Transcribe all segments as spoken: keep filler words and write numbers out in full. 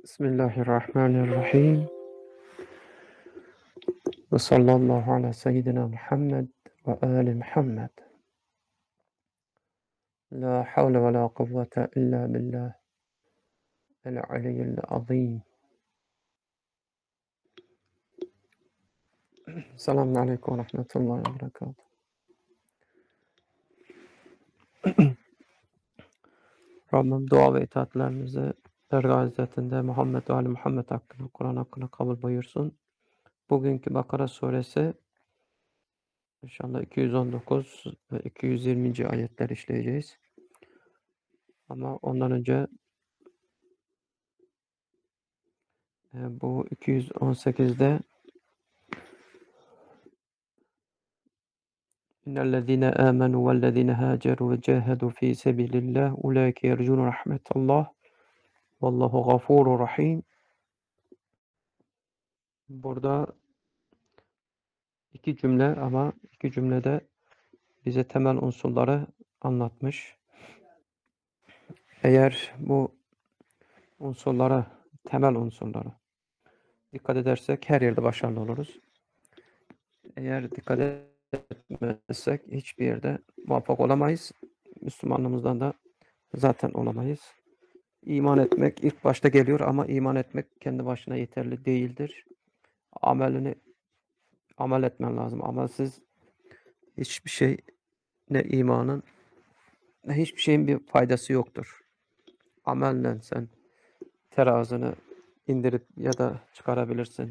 Bismillahirrahmanirrahim. Ve sallallahu ala seyyidina Muhammed ve ali Muhammed. La havle ve la kuvvete illa billah el aliyyil azim. Selamun aleyküm ve rahmetullahi ve berekatuhu. Rabbim dua ve itaatlerimizi dergâh izzetinde Muhammed ve ali Muhammed hakkında, Kur'an hakkında kabul buyursun. Bugünkü Bakara suresi inşallah iki yüz on dokuz ve iki yüz yirminci ayetler işleyeceğiz. Ama ondan önce e, bu iki yüz on sekizde İnnellezîne âmenû vellezîne hâcerû ve câhedû fî sebîlillâh ulâike yercûne rahmetallah vallahu gafûrur rahîm. Burada iki cümle ama iki cümlede bize temel unsurları anlatmış. Eğer bu unsurlara, temel unsurlara dikkat edersek her yerde başarılı oluruz. Eğer dikkat etmezsek hiçbir yerde muvaffak olamayız. Müslümanlığımızdan da zaten olamayız. İman etmek ilk başta geliyor ama iman etmek kendi başına yeterli değildir. Amelini amel etmen lazım. Amelsiz hiçbir şey, ne imanın ne hiçbir şeyin bir faydası yoktur. Amelle sen terazını indirip ya da çıkarabilirsin.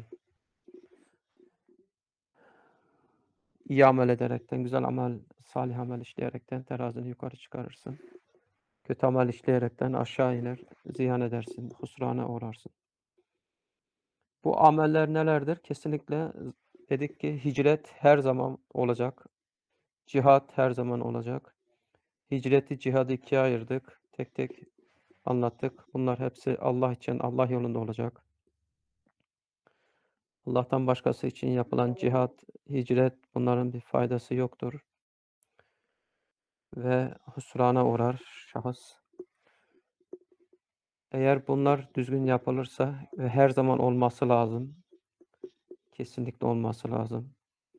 İyi amel ederekten, güzel amel, salih amel işleyerekten terazini yukarı çıkarırsın. Kötü amel işleyerekten aşağı iner, ziyan edersin, husrana uğrarsın. Bu ameller nelerdir? Kesinlikle dedik ki hicret her zaman olacak. Cihat her zaman olacak. Hicreti, cihadı ikiye ayırdık. Tek tek anlattık. Bunlar hepsi Allah için, Allah yolunda olacak. Allah'tan başkası için yapılan cihat, hicret bunların bir faydası yoktur. Ve husrana uğrar şahıs. Eğer bunlar düzgün yapılırsa ve her zaman olması lazım. Kesinlikle olması lazım.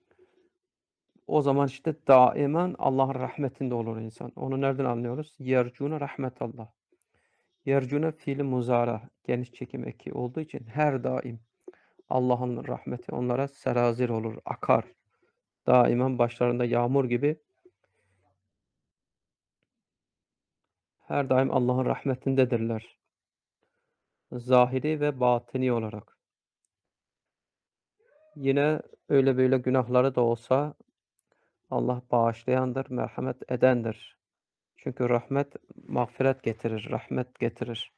O zaman işte daimen Allah'ın rahmetinde olur insan. Onu nereden anlıyoruz? Yercûne rahmetallah. Yercûne fiili muzara, geniş çekim eki olduğu için her daim Allah'ın rahmeti onlara serazir olur, akar. Daimen başlarında yağmur gibi her daim Allah'ın rahmetindedirler. Zahiri ve batini olarak. Yine öyle böyle günahları da olsa Allah bağışlayandır, merhamet edendir. Çünkü rahmet mağfiret getirir, rahmet getirir.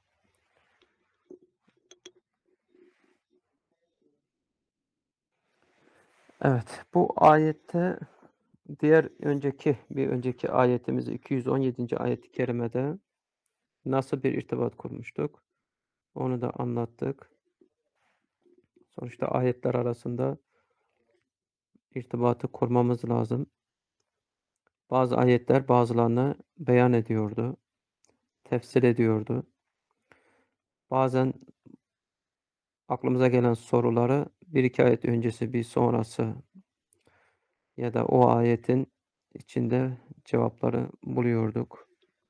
Evet, bu ayette diğer önceki bir önceki ayetimiz iki yüz on yedinci ayet-i kerimede nasıl bir irtibat kurmuştuk? Onu da anlattık. Sonuçta ayetler arasında irtibatı kurmamız lazım. Bazı ayetler bazılarını beyan ediyordu, tefsir ediyordu. Bazen aklımıza gelen soruları bir iki ayet öncesi, bir sonrası ya da o ayetin içinde cevapları buluyorduk.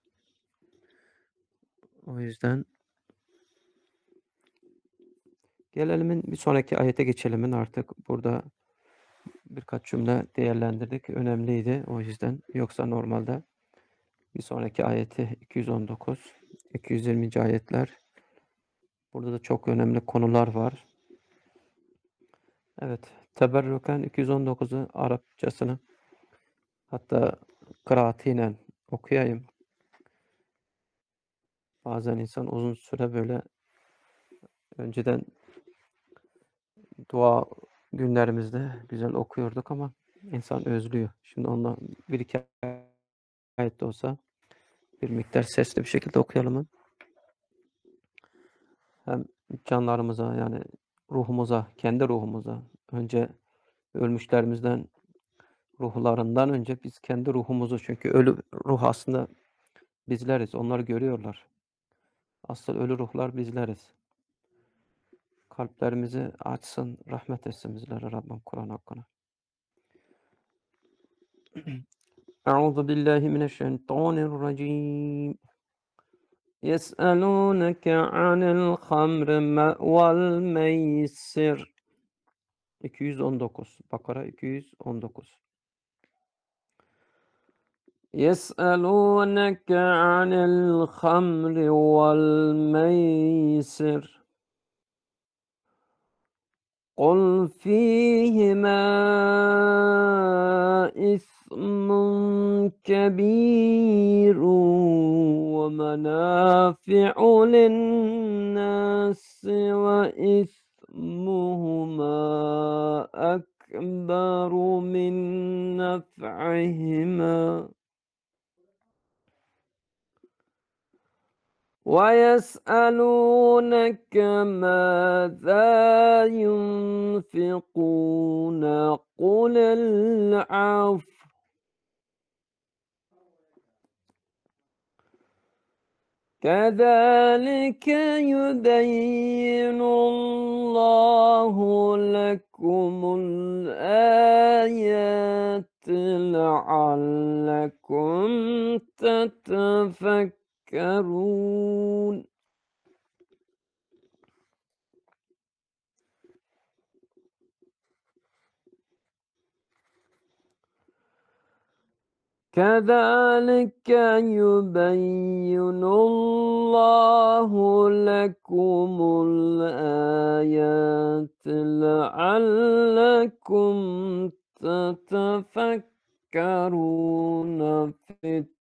O yüzden gelelim bir sonraki ayete geçelim artık. Burada birkaç cümle değerlendirdik. Önemliydi o yüzden. Yoksa normalde bir sonraki ayeti iki yüz on dokuz, iki yüz yirminci ayetler. Burada da çok önemli konular var. Evet. Teberrüken iki yüz on dokuzu Arapçasını hatta kıraatiyle okuyayım. Bazen insan uzun süre böyle önceden dua günlerimizde güzel okuyorduk ama insan özlüyor. Şimdi ondan bir iki ayet de olsa bir miktar sesli bir şekilde okuyalım. Hem canlarımıza yani ruhumuza, kendi ruhumuza, önce ölmüşlerimizden ruhlarından önce biz kendi ruhumuzu, çünkü ölü ruh aslında bizleriz. Onlar görüyorlar. Asıl ölü ruhlar bizleriz. Kalplerimizi açsın, rahmet etsin bizlere Rabbim Kur'an hakkına. Euzu billahi mineşşeytanirracim. Yes'elûneke anil hamri me vel meysir. iki yüz on dokuz. Bakara iki yüz on dokuz. يسألونك عن الخمر والميسر قل فيهما إثم كبير ومنافع للناس وإثمهما أكبر من نفعهما ويسألونك ماذا ينفقون قل العفو كذلك يبين الله لكم الآيات لعلكم تتفكرون. كذلك يبين الله لكم الآيات لعلكم تتفكرون في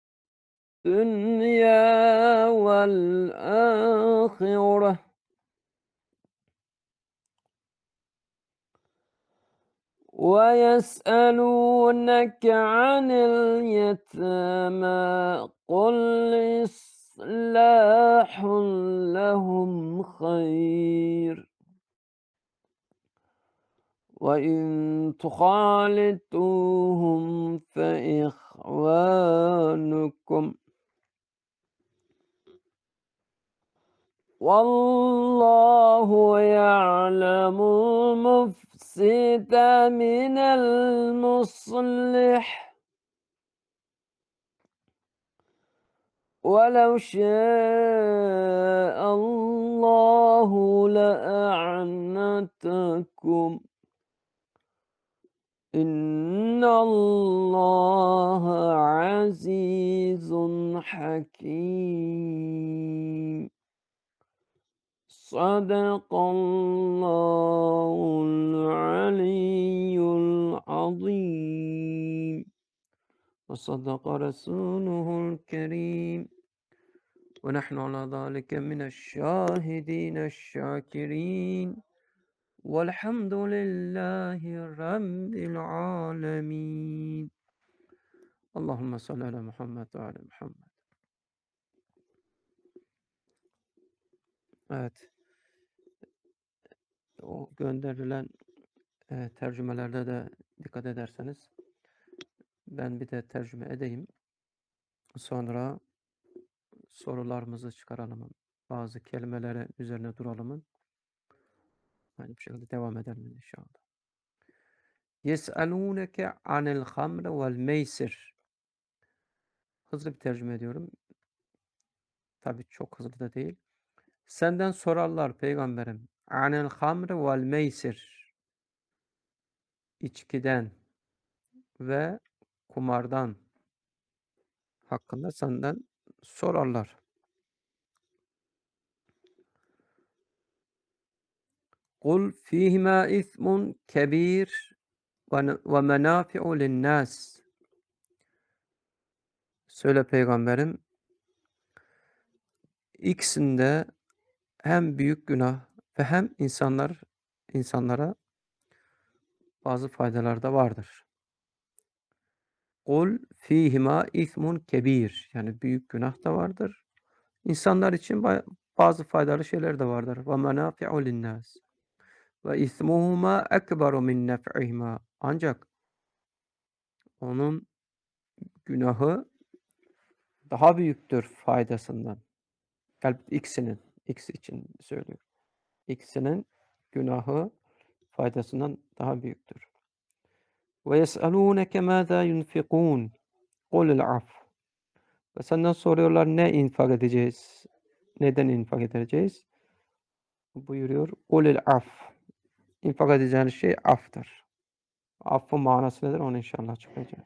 الدنيا والآخرة. ويسألونك عن اليتامى قل إصلاح لهم خير وإن تخالطوهم فإخوانكم والله يعلم المفسد من المصلح ولو شاء الله لأعنتكم إن الله عزيز حكيم. صدق الله العلي العظيم وصدق رسوله الكريم ونحن على ذلك من الشاهدين الشاكرين والحمد لله رب العالمين. اللهم صل على محمد وعلى محمد. Evet. O gönderilen e, tercümelerde de dikkat ederseniz ben bir de tercüme edeyim. Sonra sorularımızı çıkaralım. Bazı kelimeleri üzerine duralım. Aynı bir şekilde devam edelim inşallah. Yes'alûneke anil hamr vel meysir. Hızlı bir tercüme ediyorum. Tabii çok hızlı da değil. Senden sorarlar peygamberim. Anil hamr vel meysir. İçkiden ve kumardan hakkında senden sorarlar. Kul fihima ismun kebir ve menafi'u linnas. Söyle peygamberim, ikisinde hem büyük günah ve hem insanlar insanlara bazı faydalar da vardır. Kul fihima ismun kebir, yani büyük günah da vardır. İnsanlar için bazı faydalı şeyler de vardır. Ve menafi'u linnas. Ve ismuhuma ekberu min nef'ihima. Ancak onun günahı daha büyüktür faydasından. Elbette ikisinin, ikisi için söylüyorum. İkisinin günahı faydasından daha büyüktür. Ve yes'alûneke mâzâ yunfikûn. Kulil af. Ve senden soruyorlar ne infak edeceğiz? Neden infak edeceğiz? Buyuruyor. Kulil af. İnfak edeceğiniz şey aftır. Affın manası nedir? Onu inşallah çıkacağız.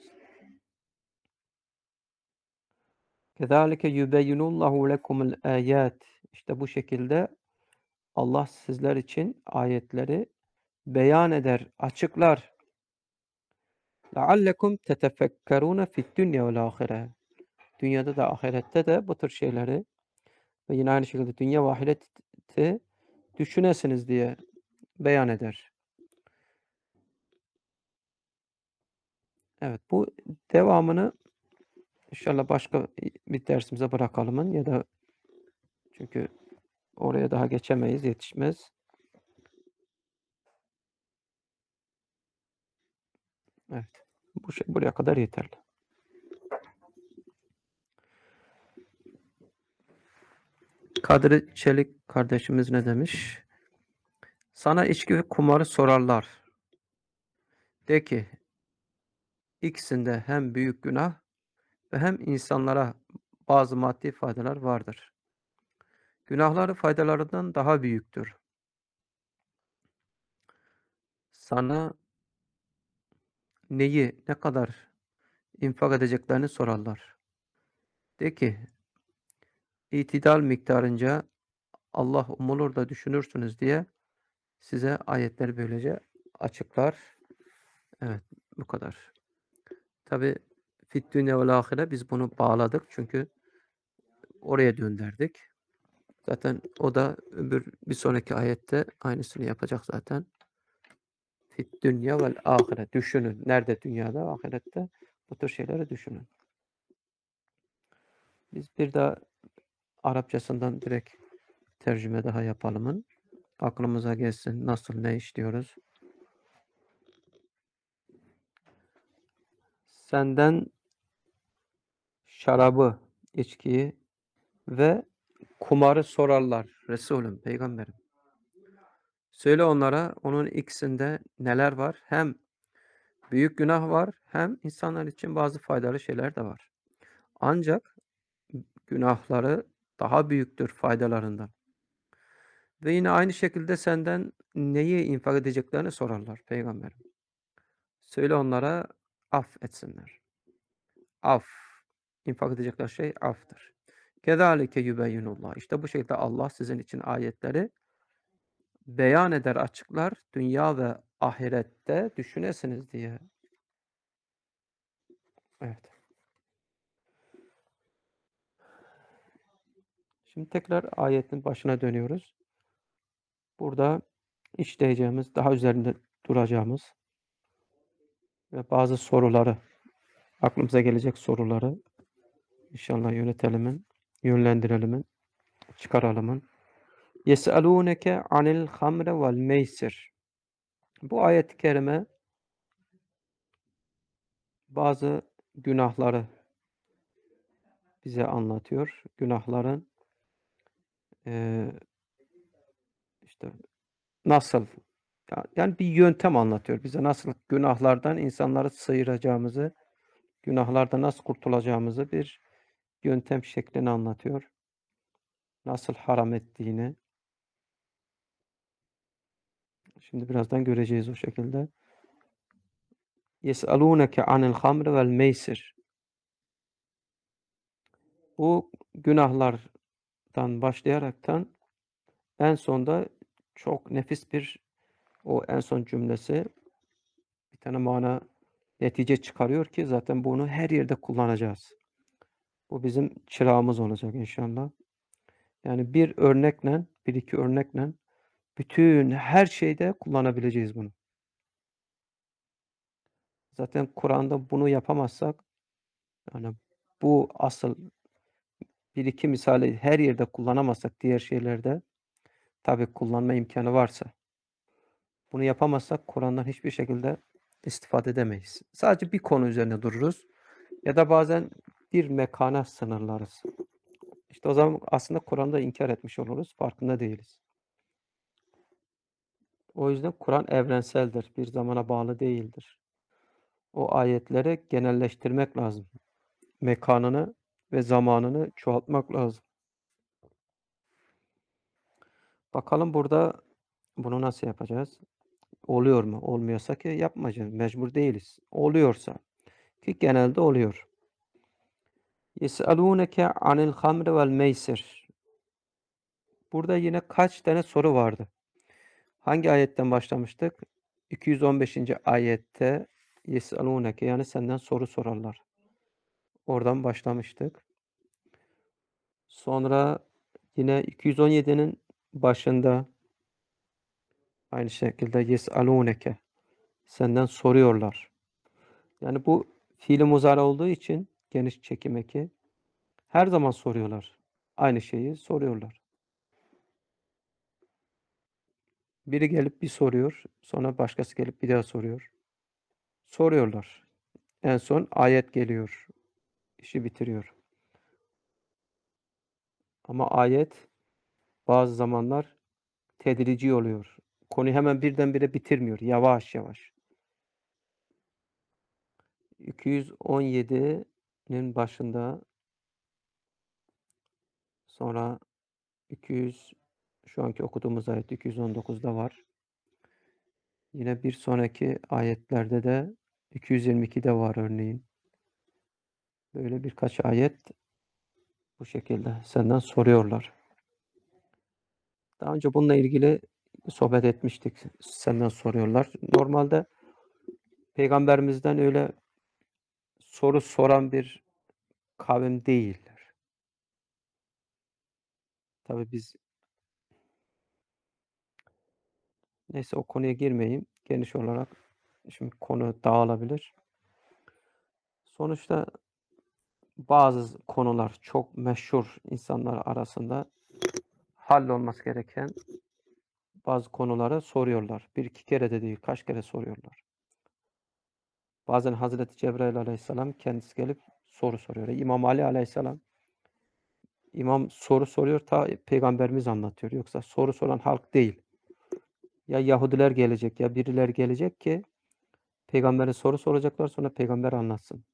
Kezalike yubeyyinullahu lekumul ayat. İşte bu şekilde Allah sizler için ayetleri beyan eder, açıklar. لَعَلَّكُمْ تَتَفَكَّرُونَ فِي الدُّنْيَا وَالْآخِرَةِ. Dünyada da ahirette de bu tür şeyleri ve yine aynı şekilde dünya ve ahireti düşünesiniz diye beyan eder. Evet, bu devamını inşallah başka bir dersimize bırakalım ya da çünkü oraya daha geçemeyiz, yetişmez. Evet, bu şey buraya kadar yeterli. Kadri Çelik kardeşimiz ne demiş? Sana içki ve kumarı sorarlar. De ki, ikisinde hem büyük günah ve hem insanlara bazı maddi faydalar vardır. Günahları faydalarından daha büyüktür. Sana neyi, ne kadar infak edeceklerini sorarlar. De ki, itidal miktarınca Allah umulur da düşünürsünüz diye size ayetleri böylece açıklar. Evet, bu kadar. Tabi fit dünya vel ahire biz bunu bağladık çünkü oraya döndürdük. Zaten o da öbür bir sonraki ayette aynısını yapacak zaten. Fit dünya vel ahire. Düşünün. Nerede? Dünyada, ahirette. Bu tür şeyleri düşünün. Biz bir daha Arapçasından direkt tercüme daha yapalımın. Aklımıza gelsin nasıl ne işliyoruz. Senden şarabı, içkiyi ve kumarı sorarlar. Resulüm, peygamberim. Söyle onlara onun ikisinde neler var? Hem büyük günah var hem insanlar için bazı faydalı şeyler de var. Ancak günahları daha büyüktür faydalarından. Ve yine aynı şekilde senden neyi infak edeceklerini sorarlar peygamberim. Söyle onlara af etsinler. Af. İnfak edecekler şey aftır. Kezalike yubeyyinullah. İşte bu şekilde Allah sizin için ayetleri beyan eder, açıklar. Dünya ve ahirette düşünesiniz diye. Evet. Şimdi tekrar ayetin başına dönüyoruz. Burada işleyeceğimiz, daha üzerinde duracağımız ve bazı soruları, aklımıza gelecek soruları inşallah yönetelimin, yönlendirelimin, çıkaralımın. Yes'alûneke anil hamre vel meysir. Bu ayet-i kerime bazı günahları bize anlatıyor. Günahların eee, işte nasıl yani bir yöntem anlatıyor bize. Nasıl günahlardan insanları sıyıracağımızı, günahlardan nasıl kurtulacağımızı bir yöntem şeklini anlatıyor. Nasıl haram ettiğini. Şimdi birazdan göreceğiz o şekilde. Yes'alûneke anil hamri vel meysir. Bu günahlardan başlayaraktan en sonda çok nefis bir o en son cümlesi bir tane mana netice çıkarıyor ki zaten bunu her yerde kullanacağız. Bu bizim çırağımız olacak inşallah. Yani bir örnekle, bir iki örnekle bütün her şeyde kullanabileceğiz bunu. Zaten Kur'an'da bunu yapamazsak yani bu asıl bir iki misali her yerde kullanamazsak diğer şeylerde tabii kullanma imkanı varsa bunu yapamazsak Kur'an'dan hiçbir şekilde istifade edemeyiz. Sadece bir konu üzerine dururuz ya da bazen bir mekana sınırlarız. İşte o zaman aslında Kur'an'da inkar etmiş oluruz, farkında değiliz. O yüzden Kur'an evrenseldir. Bir zamana bağlı değildir. O ayetleri genelleştirmek lazım. Mekanını ve zamanını çoğaltmak lazım. Bakalım burada bunu nasıl yapacağız? Oluyor mu? Olmuyorsa ki yapmayacağız. Mecbur değiliz. Oluyorsa ki genelde oluyor. Yes'alûneke anil hamri vel meysir. Burada yine kaç tane soru vardı? Hangi ayetten başlamıştık? iki yüz on beşinci ayette yes'alûneke yani senden soru sorarlar. Oradan başlamıştık. Sonra yine iki yüz on yedinin başında aynı şekilde yes'alûneke senden soruyorlar. Yani bu fiili muzari olduğu için geniş çekim eki her zaman soruyorlar. Aynı şeyi soruyorlar. Biri gelip bir soruyor, sonra başkası gelip bir daha soruyor. Soruyorlar. En son ayet geliyor, işi bitiriyor. Ama ayet bazı zamanlar tedrici oluyor. Konuyu hemen birdenbire bitirmiyor, yavaş yavaş. iki yüz on yedinin başında sonra iki yüz şu anki okuduğumuz ayet iki yüz on dokuzda var. Yine bir sonraki ayetlerde de iki yüz yirmi ikide var örneğin. Böyle birkaç ayet bu şekilde senden soruyorlar. Daha önce bununla ilgili sohbet etmiştik. Senden soruyorlar. Normalde Peygamberimizden öyle soru soran bir kavim değiller. Tabii biz neyse o konuya girmeyeyim. Geniş olarak şimdi konu dağılabilir. Sonuçta bazı konular çok meşhur insanlar arasında hallolması gereken bazı konuları soruyorlar. Bir iki kere de değil, kaç kere soruyorlar. Bazen Hazreti Cebrail aleyhisselam kendisi gelip soru soruyor. İmam Ali aleyhisselam İmam soru soruyor, ta Peygamberimiz anlatıyor. Yoksa soru soran halk değil. Ya Yahudiler gelecek ya birileri gelecek ki Peygamber'e soru soracaklar, sonra Peygamber anlatsın.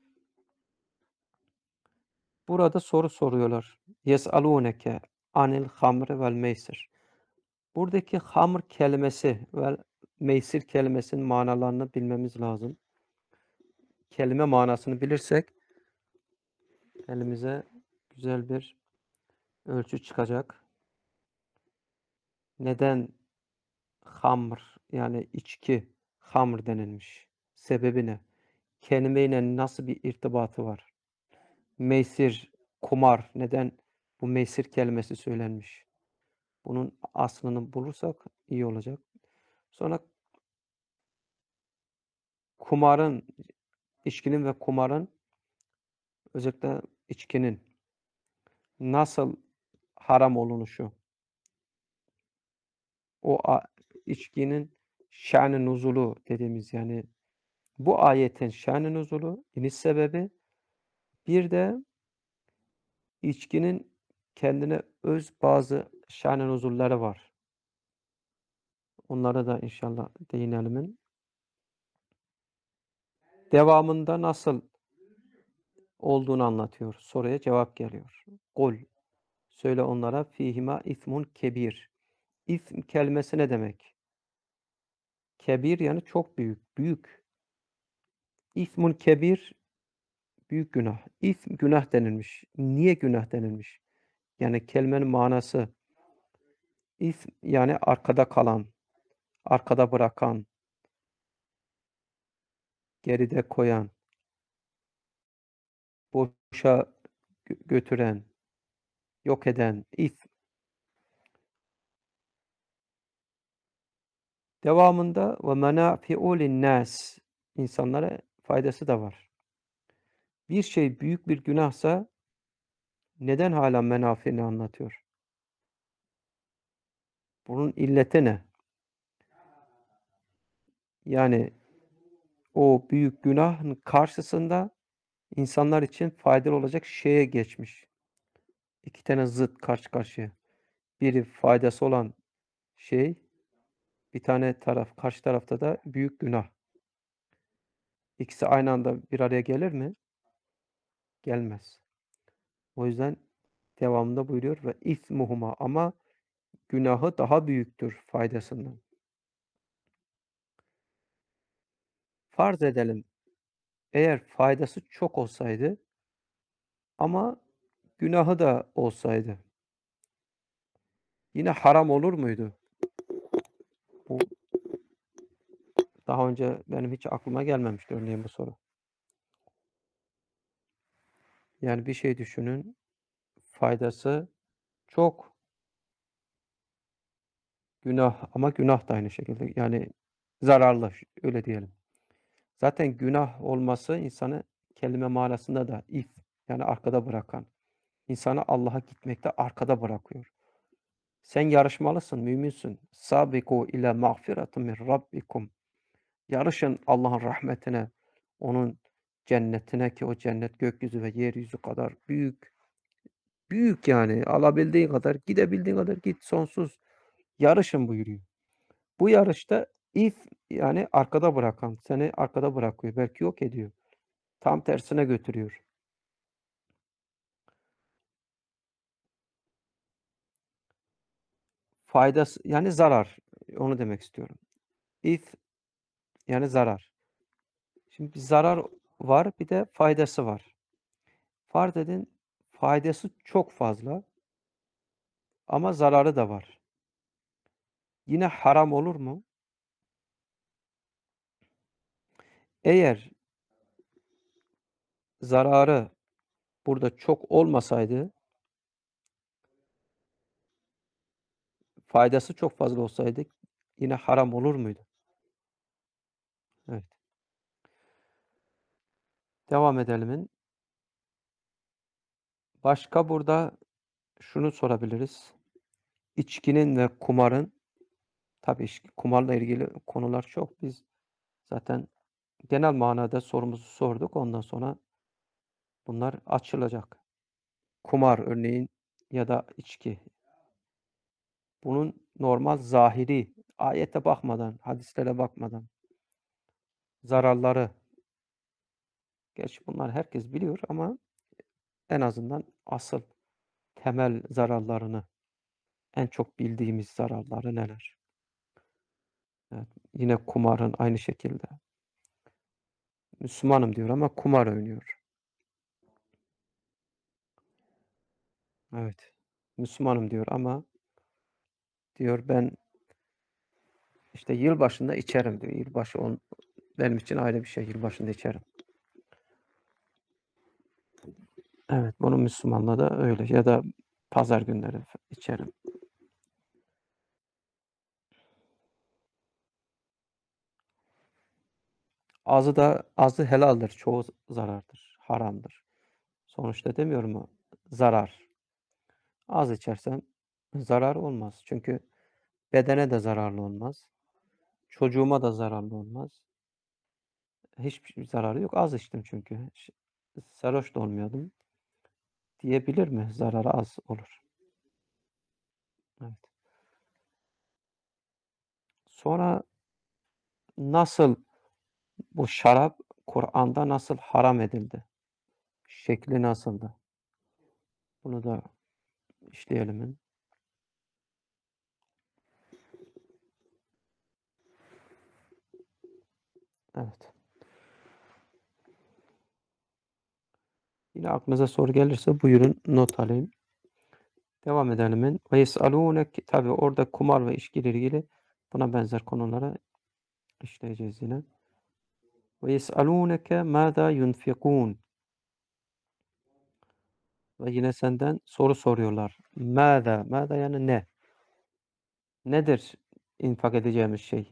Burada soru soruyorlar. Yes'alûneke anil hamri vel meysir. Buradaki hamr kelimesi ve meysir kelimesinin manalarını bilmemiz lazım. Kelime manasını bilirsek elimize güzel bir ölçü çıkacak. Neden hamr yani içki hamr denilmiş? Sebebi ne? Kelimeyle nasıl bir irtibatı var? Meysir, kumar. Neden bu meysir kelimesi söylenmiş? Bunun aslını bulursak iyi olacak. Sonra kumarın, içkinin ve kumarın özellikle içkinin nasıl haram olunuşu, o a içkinin şan-ı nuzulu dediğimiz yani bu ayetin şan-ı nuzulu, iniş sebebi, bir de içkinin kendine öz bazı şan-ı nuzulları var. Onlara da inşallah değinelim. Devamında nasıl olduğunu anlatıyor. Soruya cevap geliyor. Kul söyle onlara fihima ismun kebir. İsm kelimesi ne demek? Kebir yani çok büyük, büyük. İsmun kebir büyük günah. İsm günah denilmiş. Niye günah denilmiş? Yani kelimenin manası ism yani arkada kalan, arkada bırakan, geride koyan, boşa gö- götüren, yok eden, ism. Devamında ve menafi'u linnas insanlara faydası da var. Bir şey büyük bir günahsa neden hala menafini anlatıyor? Bunun illeti ne? Yani o büyük günahın karşısında insanlar için faydalı olacak şeye geçmiş. İki tane zıt karşı karşıya. Biri faydası olan şey, Bir tane taraf, karşı tarafta da büyük günah. İkisi aynı anda bir araya gelir mi? Gelmez. O yüzden devamında buyuruyor ve ismuhuma ama günahı daha büyüktür faydasından. Farz edelim eğer faydası çok olsaydı ama günahı da olsaydı yine haram olur muydu? Bu daha önce benim hiç aklıma gelmemişti örneğin bu soru. Yani bir şey düşünün, faydası çok, günah ama günah da aynı şekilde. Yani zararlı, öyle diyelim. Zaten günah olması insanı kelime manasında da if yani arkada bırakan, insanı Allah'a gitmekte arkada bırakıyor. Sen yarışmalısın, müminsin. Sabiku ile mağfiretin min rabbikum. Yarışın Allah'ın rahmetine, onun cennetine ki o cennet gökyüzü ve yeryüzü kadar büyük. Büyük yani. Alabildiğin kadar, gidebildiğin kadar git sonsuz. Yarışın buyuruyor. Bu yarışta if yani arkada bırakan, seni arkada bırakıyor. Belki yok ediyor. Tam tersine götürüyor. Faydası yani zarar. Onu demek istiyorum. If yani zarar. Şimdi bir zarar var, bir de faydası var. Farz edin faydası çok fazla ama zararı da var. Yine haram olur mu? Eğer zararı burada çok olmasaydı, faydası çok fazla olsaydı yine haram olur muydu? Evet. Devam edelim. Başka burada şunu sorabiliriz. İçkinin ve kumarın tabii içki, kumarla ilgili konular çok. Biz zaten genel manada sorumuzu sorduk. Ondan sonra bunlar açılacak. Kumar örneğin ya da içki. Bunun normal zahiri, ayete bakmadan, hadislere bakmadan zararları, gerçi bunlar herkes biliyor ama en azından asıl temel zararlarını, en çok bildiğimiz zararları neler? Evet, yine kumarın aynı şekilde. Müslümanım diyor ama kumar oynuyor. Evet. Müslümanım diyor ama diyor ben işte yılbaşında içerim diyor. Yılbaşı on, benim için ayrı bir şey. Yılbaşında içerim. Evet, bunun Müslümanlığı da öyle. Ya da pazar günleri içerim. Azı da azı helaldir, çoğu zarardır, haramdır. Sonuçta demiyorum mu? Zarar. Az içersen zarar olmaz. Çünkü bedene de zararlı olmaz. Çocuğuma da zararlı olmaz. Hiçbir zararı yok. Az içtim çünkü. Ş sarhoş da olmuyordum diyebilir mi? Zararı az olur. Evet. Sonra nasıl bu şarap Kur'an'da nasıl haram edildi? Şekli nasıldı? Bunu da işleyelim. Evet. Yine aklınıza soru gelirse buyurun not alayım. Devam edelim. Ve yes'alûneke tabii orada kumar ve içkiyle ilgili buna benzer konulara işleyeceğiz yine. Ve yes'alûneke mâzâ yunfikûn ve yine senden soru soruyorlar. Mâzâ, mâzâ yani ne? Nedir infak edeceğimiz şey?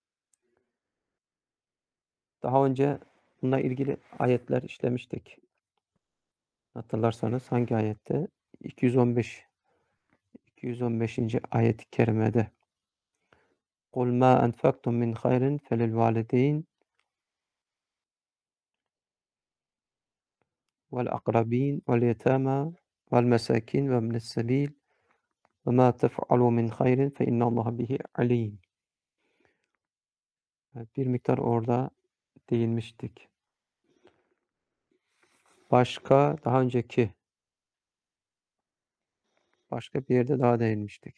Daha önce bununla ilgili ayetler işlemiştik. Hatırlarsanız hangi ayette? iki yüz on beş iki yüz on beşinci ayet-i kerimede قُلْ مَا أَنْفَقْتُم مِّنْ خَيْرٍ فَلِلْوَالِدَيْنِ وَالْأَقْرَبِينَ وَالْيَتَامَى وَالْمَسَاكِينِ وَابْنِ السَّبِيلِ وَمَا تَفْعَلُوا مِنْ خَيْرٍ فَإِنَّ اللّٰهَ بِهِ عَلِيمٌ. Evet, bir miktar orada değinmiştik. Başka daha önceki başka bir yerde daha değinmiştik.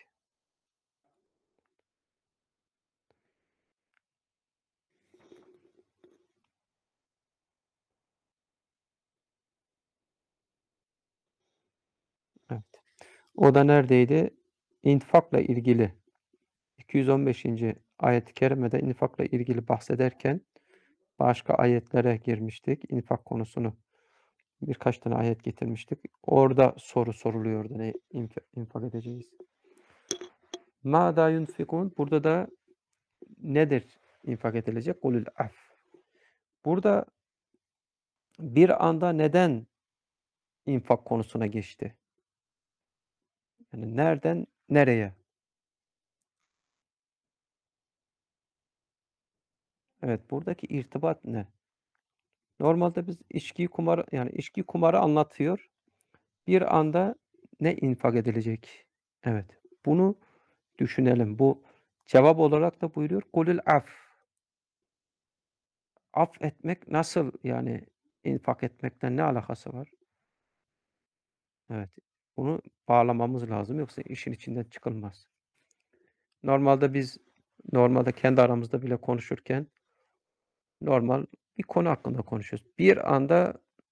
Evet. O da neredeydi? İnfakla ilgili iki yüz on beşinci ayet-i kerimede infakla ilgili bahsederken başka ayetlere girmiştik. İnfak konusunu birkaç tane ayet getirmiştik. Orada soru soruluyordu. Ne infa infak edeceğiz? Mâdâ yunfikûn? Burada da nedir infak edilecek? Kulül af. Burada bir anda neden infak konusuna geçti? Yani nereden nereye? Evet, buradaki irtibat ne? Normalde biz içkiyi, kumarı yani içki, kumarı anlatıyor. Bir anda ne infak edilecek? Evet, bunu düşünelim. Bu cevap olarak da buyuruyor, "Kulil af." Af etmek nasıl yani infak etmekten ne alakası var? Evet, bunu bağlamamız lazım yoksa işin içinden çıkılmaz. Normalde biz normalde kendi aramızda bile konuşurken normal bir konu hakkında konuşuyoruz. Bir anda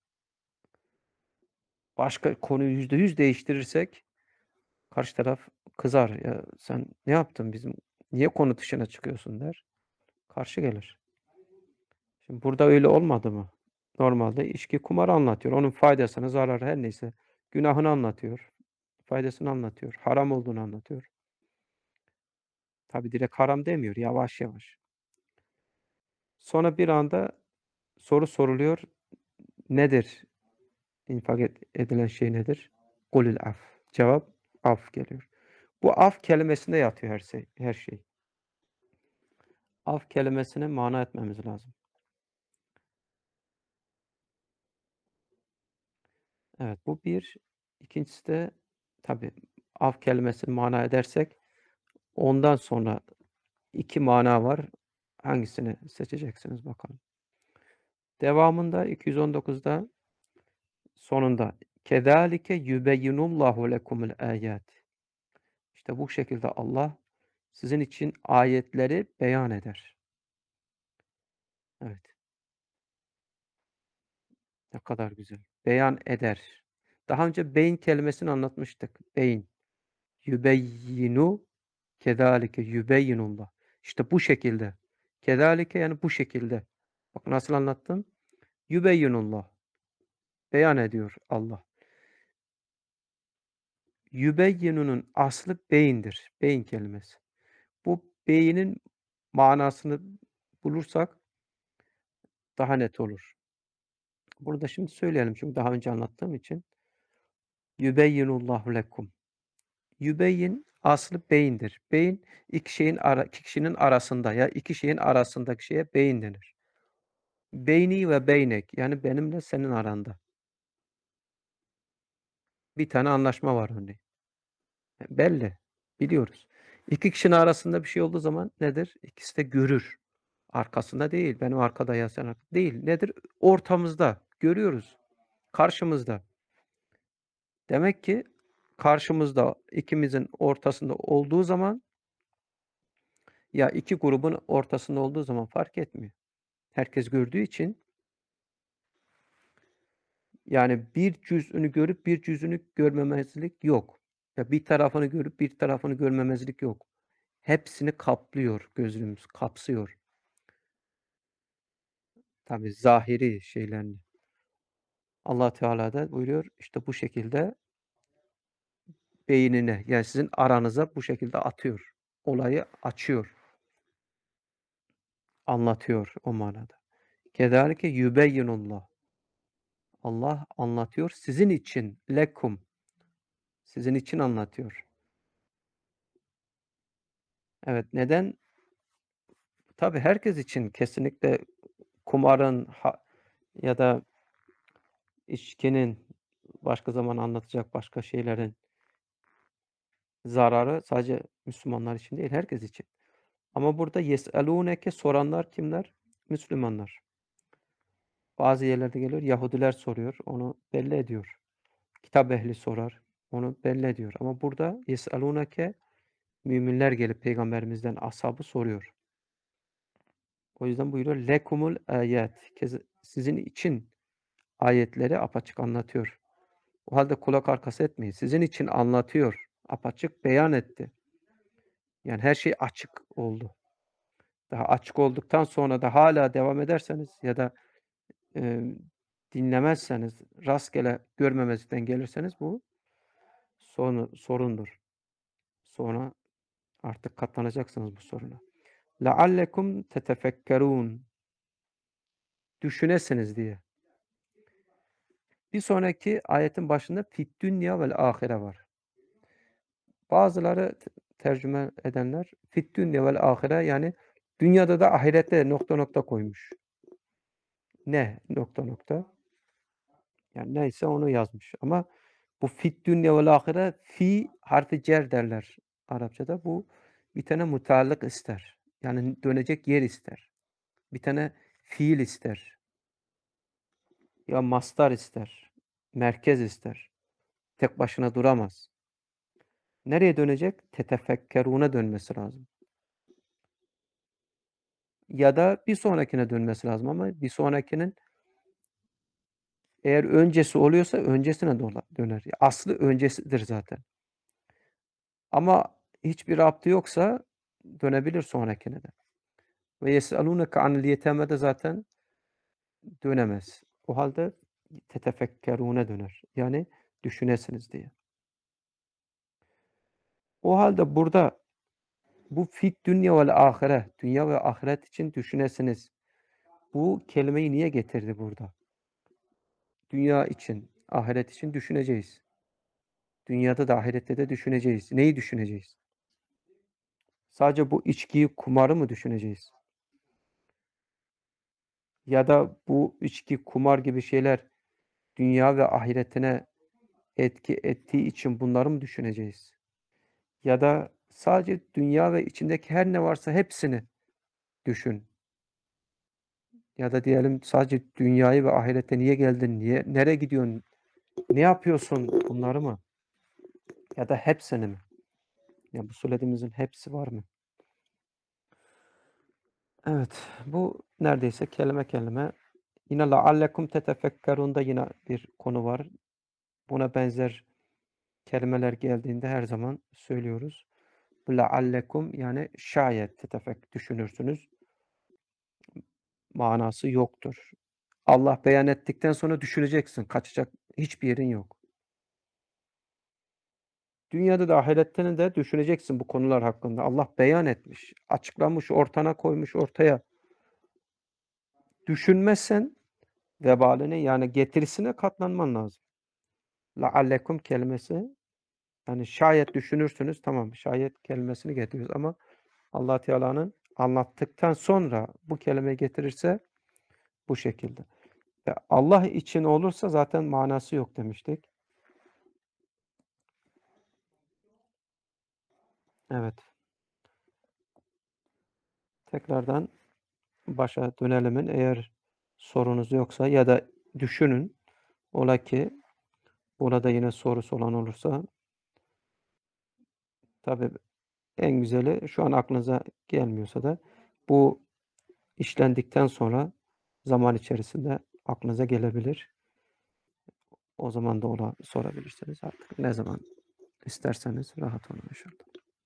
başka konuyu yüzde yüz değiştirirsek karşı taraf kızar. "Ya, sen ne yaptın? Bizim niye konu dışına çıkıyorsun?" der. Karşı gelir. Şimdi burada öyle olmadı mı? Normalde içki, kumarı anlatıyor. Onun faydasını, zararı her neyse günahını anlatıyor. Faydasını anlatıyor. Haram olduğunu anlatıyor. Tabii direkt haram demiyor. Yavaş yavaş. Sonra bir anda soru soruluyor. Nedir? İnfak et edilen şey nedir? "Kulil af." Cevap af geliyor. Bu af kelimesinde yatıyor her şey her şey. Af kelimesini mana etmemiz lazım. Evet, bu bir. İkincisi de tabii af kelimesini mana edersek ondan sonra iki mana var. Hangisini seçeceksiniz bakalım. Devamında iki yüz on dokuzda sonunda "Kezalike yubeyyinullahu lekumul âyât." İşte bu şekilde Allah sizin için ayetleri beyan eder. Evet, ne kadar güzel. Beyan eder. Daha önce beyin kelimesini anlatmıştık. Beyin. Yubeyyinu kedalike yubeyyinullah. İşte bu şekilde. Kedalike yani bu şekilde. Bak nasıl anlattım? Yubeyyinullah. Beyan ediyor Allah. Yübeyyinunun aslı beyindir. Beyin kelimesi. Bu beynin manasını bulursak daha net olur. Burada şimdi söyleyelim çünkü daha önce anlattığım için. Yübeyyinullahu lekum. Yübeyyin aslı beyindir. Beyin iki şeyin ara iki kişinin arasında ya iki şeyin arasındaki şeye beyin denir. Beyni ve beynek yani benimle senin aranda. Bir tane anlaşma var örneğin. E, belli, biliyoruz. İki kişinin arasında bir şey olduğu zaman nedir? İkisi de görür. Arkasında değil, benim arkada ya sen arkada değil. Nedir? Ortamızda, görüyoruz, karşımızda. Demek ki karşımızda, ikimizin ortasında olduğu zaman ya iki grubun ortasında olduğu zaman fark etmiyor. Herkes gördüğü için yani bir cüz'ünü görüp bir cüz'ünü görmemezlik yok. Ya bir tarafını görüp bir tarafını görmemezlik yok. Hepsini kaplıyor gözümüz, kapsıyor. Tabii zahiri şeylerini. Allah Teala da buyuruyor, işte bu şekilde beynine, yani sizin aranıza bu şekilde atıyor. Olayı açıyor, anlatıyor o manada. Kezalike yubeyyinullah. Allah anlatıyor sizin için, lekum, sizin için anlatıyor. Evet, neden? Tabii herkes için kesinlikle kumarın ha ya da içkinin, başka zaman anlatacak başka şeylerin zararı sadece Müslümanlar için değil, herkes için. Ama burada yes'elûneke soranlar kimler? Müslümanlar. Bazı yerlerde geliyor, Yahudiler soruyor, onu belli ediyor. Kitap ehli sorar, onu belli ediyor. Ama burada yes'elûneke müminler gelip Peygamberimizden ashabı soruyor. O yüzden buyuruyor lekumul ayat. Sizin için ayetleri apaçık anlatıyor. O halde kulak arkası etmeyin. Sizin için anlatıyor. Apaçık beyan etti. Yani her şey açık oldu. Daha açık olduktan sonra da hala devam ederseniz ya da e, dinlemezseniz, rastgele görmemezlikten gelirseniz bu sonu, sorundur. Sonra artık katlanacaksınız bu soruna. لَعَلَّكُمْ تَتَفَكَّرُونَ Düşünesiniz diye. Bir sonraki ayetin başında fit dünya vel ahire var. Bazıları tercüme edenler fit dünya vel ahire yani dünyada da ahirette nokta nokta koymuş. Ne nokta nokta? Yani neyse onu yazmış. Ama bu fit dünya vel ahire fi harfi cer derler Arapçada. Bu bir tane mutallık ister. Yani dönecek yer ister. Bir tane fiil ister. Ya mastar ister. Merkez ister. Tek başına duramaz. Nereye dönecek? Tetefekkeruna dönmesi lazım. Ya da bir sonrakine dönmesi lazım ama bir sonrakinin eğer öncesi oluyorsa öncesine döner. Aslı öncesidir zaten. Ama hiçbir rabtı yoksa dönebilir sonrakine de. Ve yes'alûneke anil yetâme de zaten dönemez. O halde tetefekkerûne döner. Yani düşünesiniz diye. O halde burada bu fit dünya vel ahire, dünya ve ahiret için düşünesiniz. Bu kelimeyi niye getirdi burada? Dünya için, ahiret için düşüneceğiz. Dünyada da ahirette de düşüneceğiz. Neyi düşüneceğiz? Sadece bu içkiyi, kumarı mı düşüneceğiz? Ya da bu içki, kumar gibi şeyler dünya ve ahiretine etki ettiği için bunları mı düşüneceğiz? Ya da sadece dünya ve içindeki her ne varsa hepsini düşün. Ya da diyelim sadece dünyayı ve ahirete niye geldin, niye, nereye gidiyorsun, ne yapıyorsun bunları mı? Ya da hepsini mi? Ya bu söylediğimizin hepsi var mı? Evet, bu neredeyse kelime kelime. Yine لَعَلَّكُمْ تَتَفَكَّرُون'da yine bir konu var. Buna benzer kelimeler geldiğinde her zaman söylüyoruz. Bu لَعَلَّكُمْ yani şayet tetefek düşünürsünüz. Manası yoktur. Allah beyan ettikten sonra düşüneceksin. Kaçacak hiçbir yerin yok. Dünyada da ahirette de düşüneceksin bu konular hakkında. Allah beyan etmiş, açıklamış, ortana koymuş ortaya. Düşünmezsen vebalini yani getirisine katlanman lazım. لَعَلَّكُمْ kelimesi yani şayet düşünürsünüz tamam şayet kelimesini getiriyoruz ama Allah Teala'nın anlattıktan sonra bu kelimeyi getirirse bu şekilde. Ve Allah için olursa zaten manası yok demiştik. Evet. Tekrardan başa dönelimin eğer sorunuz yoksa ya da düşünün. Ola ki burada yine sorusu olan olursa tabii en güzeli şu an aklınıza gelmiyorsa da bu işlendikten sonra zaman içerisinde aklınıza gelebilir. O zaman da ona sorabilirsiniz artık. Ne zaman isterseniz rahat olun inşallah.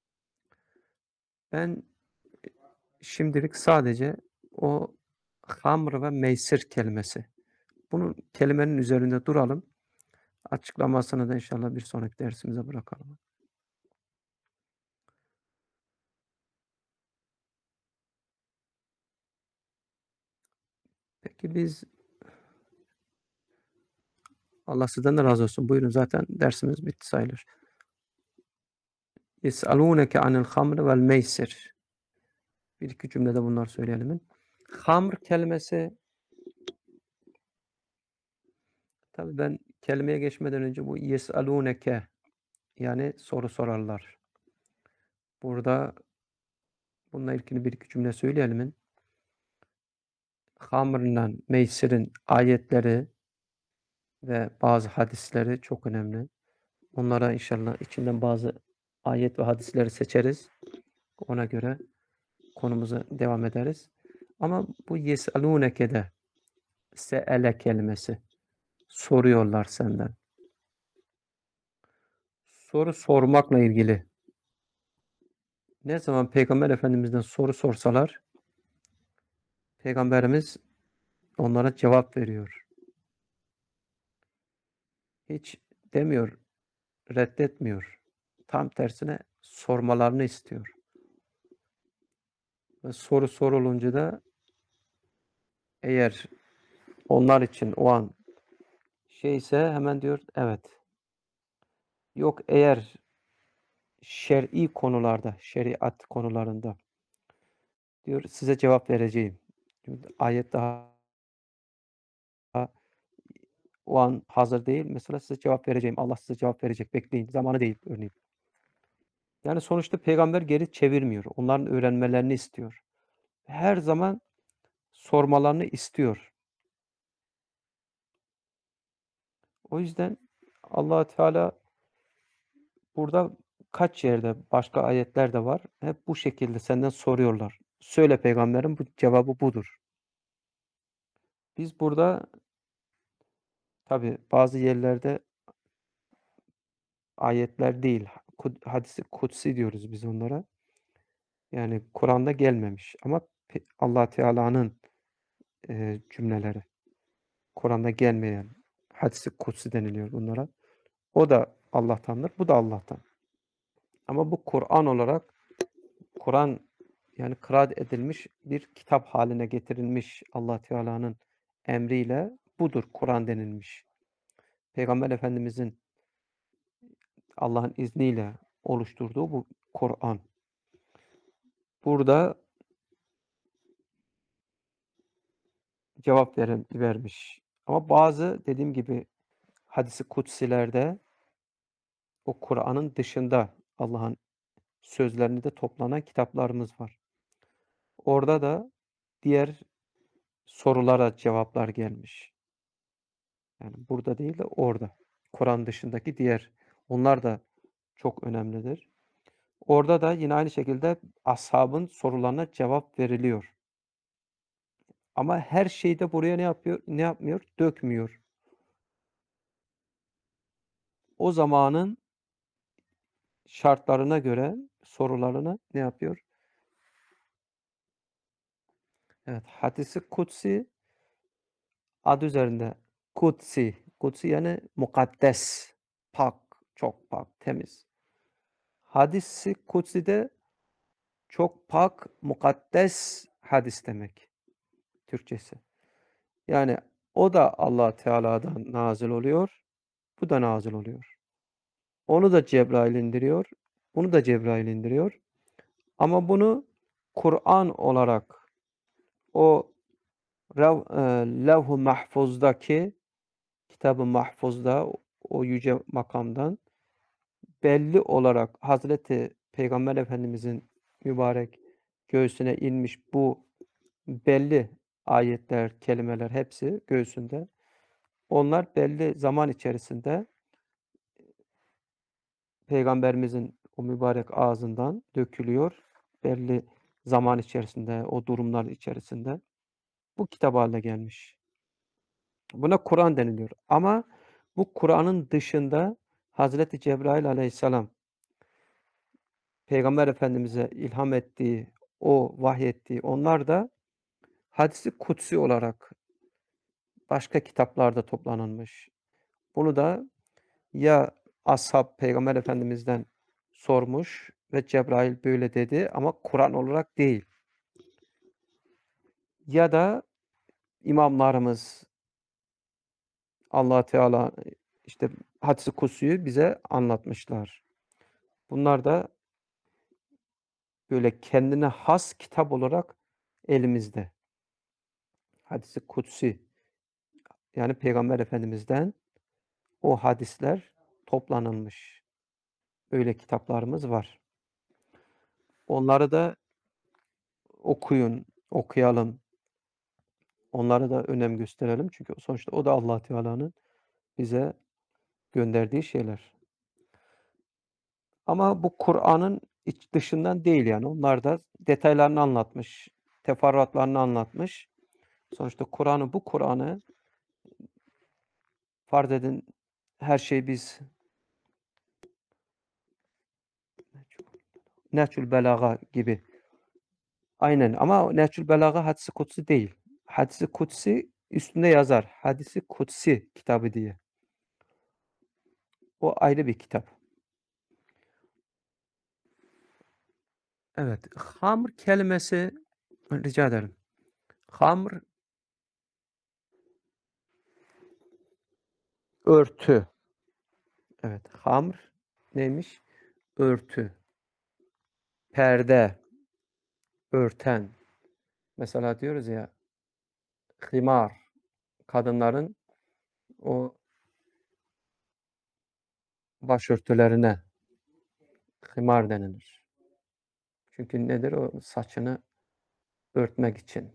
Ben şimdilik sadece o hamr ve meysir kelimesi. Bunun kelimenin üzerinde duralım. Açıklamasını da inşallah bir sonraki dersimize bırakalım. Peki biz Allah sizden de razı olsun. Buyurun zaten dersimiz bitti sayılır. Yes'alûneke anil hamr vel meysir. Bir iki cümlede bunlar söyleyelim. Hamr kelimesi tabii ben kelimeye geçmeden önce bu yes'alûneke yani soru sorarlar. Burada Bununla ilgili bir iki cümle söyleyelim mi? Hamrla Meysir'in ayetleri ve bazı hadisleri çok önemli. Onlara inşallah içinden bazı ayet ve hadisleri seçeriz. Ona göre konumuza devam ederiz. Ama bu yes'alûneke'de se'ele kelimesi soruyorlar senden. Soru sormakla ilgili. Ne zaman Peygamber Efendimiz'den soru sorsalar Peygamberimiz onlara cevap veriyor. Hiç demiyor, reddetmiyor. Tam tersine sormalarını istiyor. Ve soru sorulunca da eğer onlar için o an şeyse hemen diyor evet. Yok eğer şer'i konularda, şeriat konularında diyor size cevap vereceğim. Ayet daha o an hazır değil. Mesela size cevap vereceğim. Allah size cevap verecek. Bekleyin. Zamanı değil örneğin. Yani sonuçta peygamber geri çevirmiyor. Onların öğrenmelerini istiyor. Her zaman sormalarını istiyor. O yüzden Allah Teala burada kaç yerde başka ayetler de var. Hep bu şekilde senden soruyorlar. Söyle peygamberim bu cevabı budur. Biz burada tabi bazı yerlerde ayetler değil, hadisi kutsi diyoruz biz onlara. Yani Kur'an'da gelmemiş ama Allah Teala'nın e, cümleleri. Kur'an'da gelmeyen hadisi kutsi deniliyor bunlara. O da Allah'tandır, bu da Allah'tan. Ama bu Kur'an olarak Kur'an yani kıraat edilmiş bir kitap haline getirilmiş Allah Teala'nın emriyle budur Kur'an denilmiş. Peygamber Efendimizin Allah'ın izniyle oluşturduğu bu Kur'an. Burada cevap veren, vermiş. Ama bazı dediğim gibi hadisi kutsilerde o Kur'an'ın dışında Allah'ın sözlerini de toplanan kitaplarımız var. Orada da diğer sorulara cevaplar gelmiş. Yani burada değil de orada. Kur'an dışındaki diğer onlar da çok önemlidir. Orada da yine aynı şekilde ashabın sorularına cevap veriliyor. Ama her şeyde buraya ne yapıyor? Ne yapmıyor? Dökmüyor. O zamanın şartlarına göre sorularını ne yapıyor? Evet, hadisi kutsi adı üzerinde kutsi. Kutsi yani mukaddes, pak, çok pak, temiz. Hadisi kutsi de çok pak, mukaddes hadis demek Türkçesi. Yani o da Allah Teala'dan nazil oluyor, bu da nazil oluyor. Onu da Cebrail indiriyor, bunu da Cebrail indiriyor. Ama bunu Kur'an olarak o Rev, e, Levh-u Mahfuz'daki Kitab-ı Mahfuz'da o yüce makamdan belli olarak Hazreti Peygamber Efendimizin mübarek göğsüne inmiş bu belli ayetler, kelimeler hepsi göğsünde. Onlar belli zaman içerisinde Peygamberimizin o mübarek ağzından dökülüyor. Belli zaman içerisinde, o durumlar içerisinde bu kitap haline gelmiş. Buna Kur'an deniliyor. Ama bu Kur'an'ın dışında Hazreti Cebrail aleyhisselam Peygamber Efendimiz'e ilham ettiği, o vahyettiği onlar da hadisi kutsi olarak başka kitaplarda toplanılmış. Bunu da ya ashab Peygamber Efendimiz'den sormuş ve Cebrail böyle dedi ama Kur'an olarak değil. Ya da imamlarımız Allah Teala işte hadis-i kutsiyi bize anlatmışlar. Bunlar da böyle kendine has kitap olarak elimizde. Hadis-i kutsi yani Peygamber Efendimiz'den o hadisler toplanılmış. Öyle kitaplarımız var. Onları da okuyun, okuyalım. Onlara da önem gösterelim. Çünkü sonuçta o da Allah Teala'nın bize gönderdiği şeyler. Ama bu Kur'an'ın iç dışından değil yani. Onlar da detaylarını anlatmış, teferruatlarını anlatmış. Sonuçta Kur'an'ı, bu Kur'an'ı farz edin her şeyi biz Nehcül Belaga gibi. Aynen ama Nehcül Belaga hadis-i kutsi değil. Hadis-i kutsi üstünde yazar. Hadis-i kutsi kitabı diye. O ayrı bir kitap. Evet. Hamr kelimesi rica ederim. Hamr örtü. Evet. Hamr neymiş? Örtü. Perde. Örten. Mesela diyoruz ya himar. Kadınların o başörtülerine himar denilir. Çünkü nedir? O saçını örtmek için.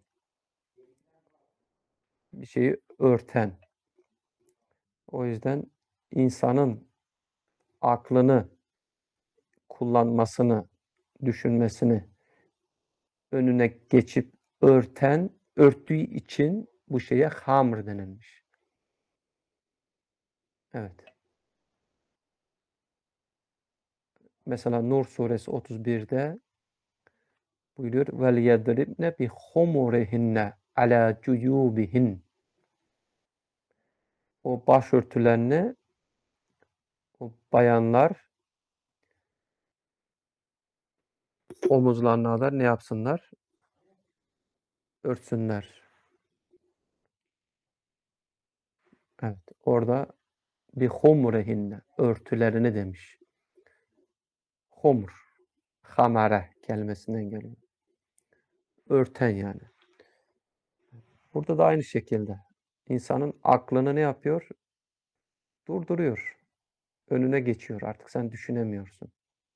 Bir şeyi örten. O yüzden insanın aklını kullanmasını, düşünmesini önüne geçip örten, örttüğü için bu şeye hamr denilmiş. Evet. Mesela Nur suresi otuz birde buyuruyor vel yedribne bi humurihinne ala cuyubihin. O başörtülerini o bayanlar omuzlarına kadar ne yapsınlar? Örtsünler. Evet. Orada bi humurihinne örtülerini demiş. Humur. Hamare kelimesinden geliyor. Örten yani. Burada da aynı şekilde insanın aklını ne yapıyor? Durduruyor. Önüne geçiyor. Artık sen düşünemiyorsun.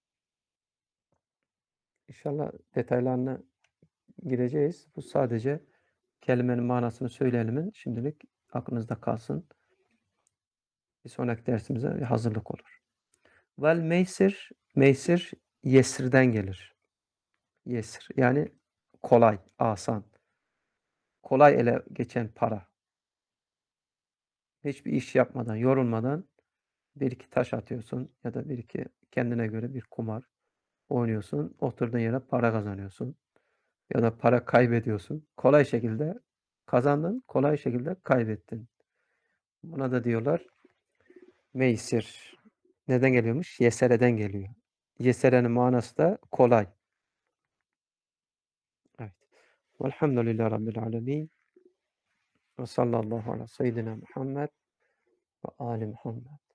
İnşallah detaylarına gireceğiz. Bu sadece kelimenin manasını söyleyelim. Şimdilik aklınızda kalsın. Bir sonraki dersimize hazırlık olur. Vel meysir, meysir yesirden gelir. Yesir yani kolay, asan. Kolay ele geçen para. Hiçbir iş yapmadan, yorulmadan bir iki taş atıyorsun ya da bir iki kendine göre bir kumar oynuyorsun. Oturduğun yere para kazanıyorsun. Ya da para kaybediyorsun. Kolay şekilde kazandın, kolay şekilde kaybettin. Buna da diyorlar meysir. Neden geliyormuş? Yesere'den geliyor. Yesere'nin manası da kolay. Evet. Velhamdülillahi Rabbil alemin. Ve sallallahu ala seyyidina Muhammed ve ali Muhammed.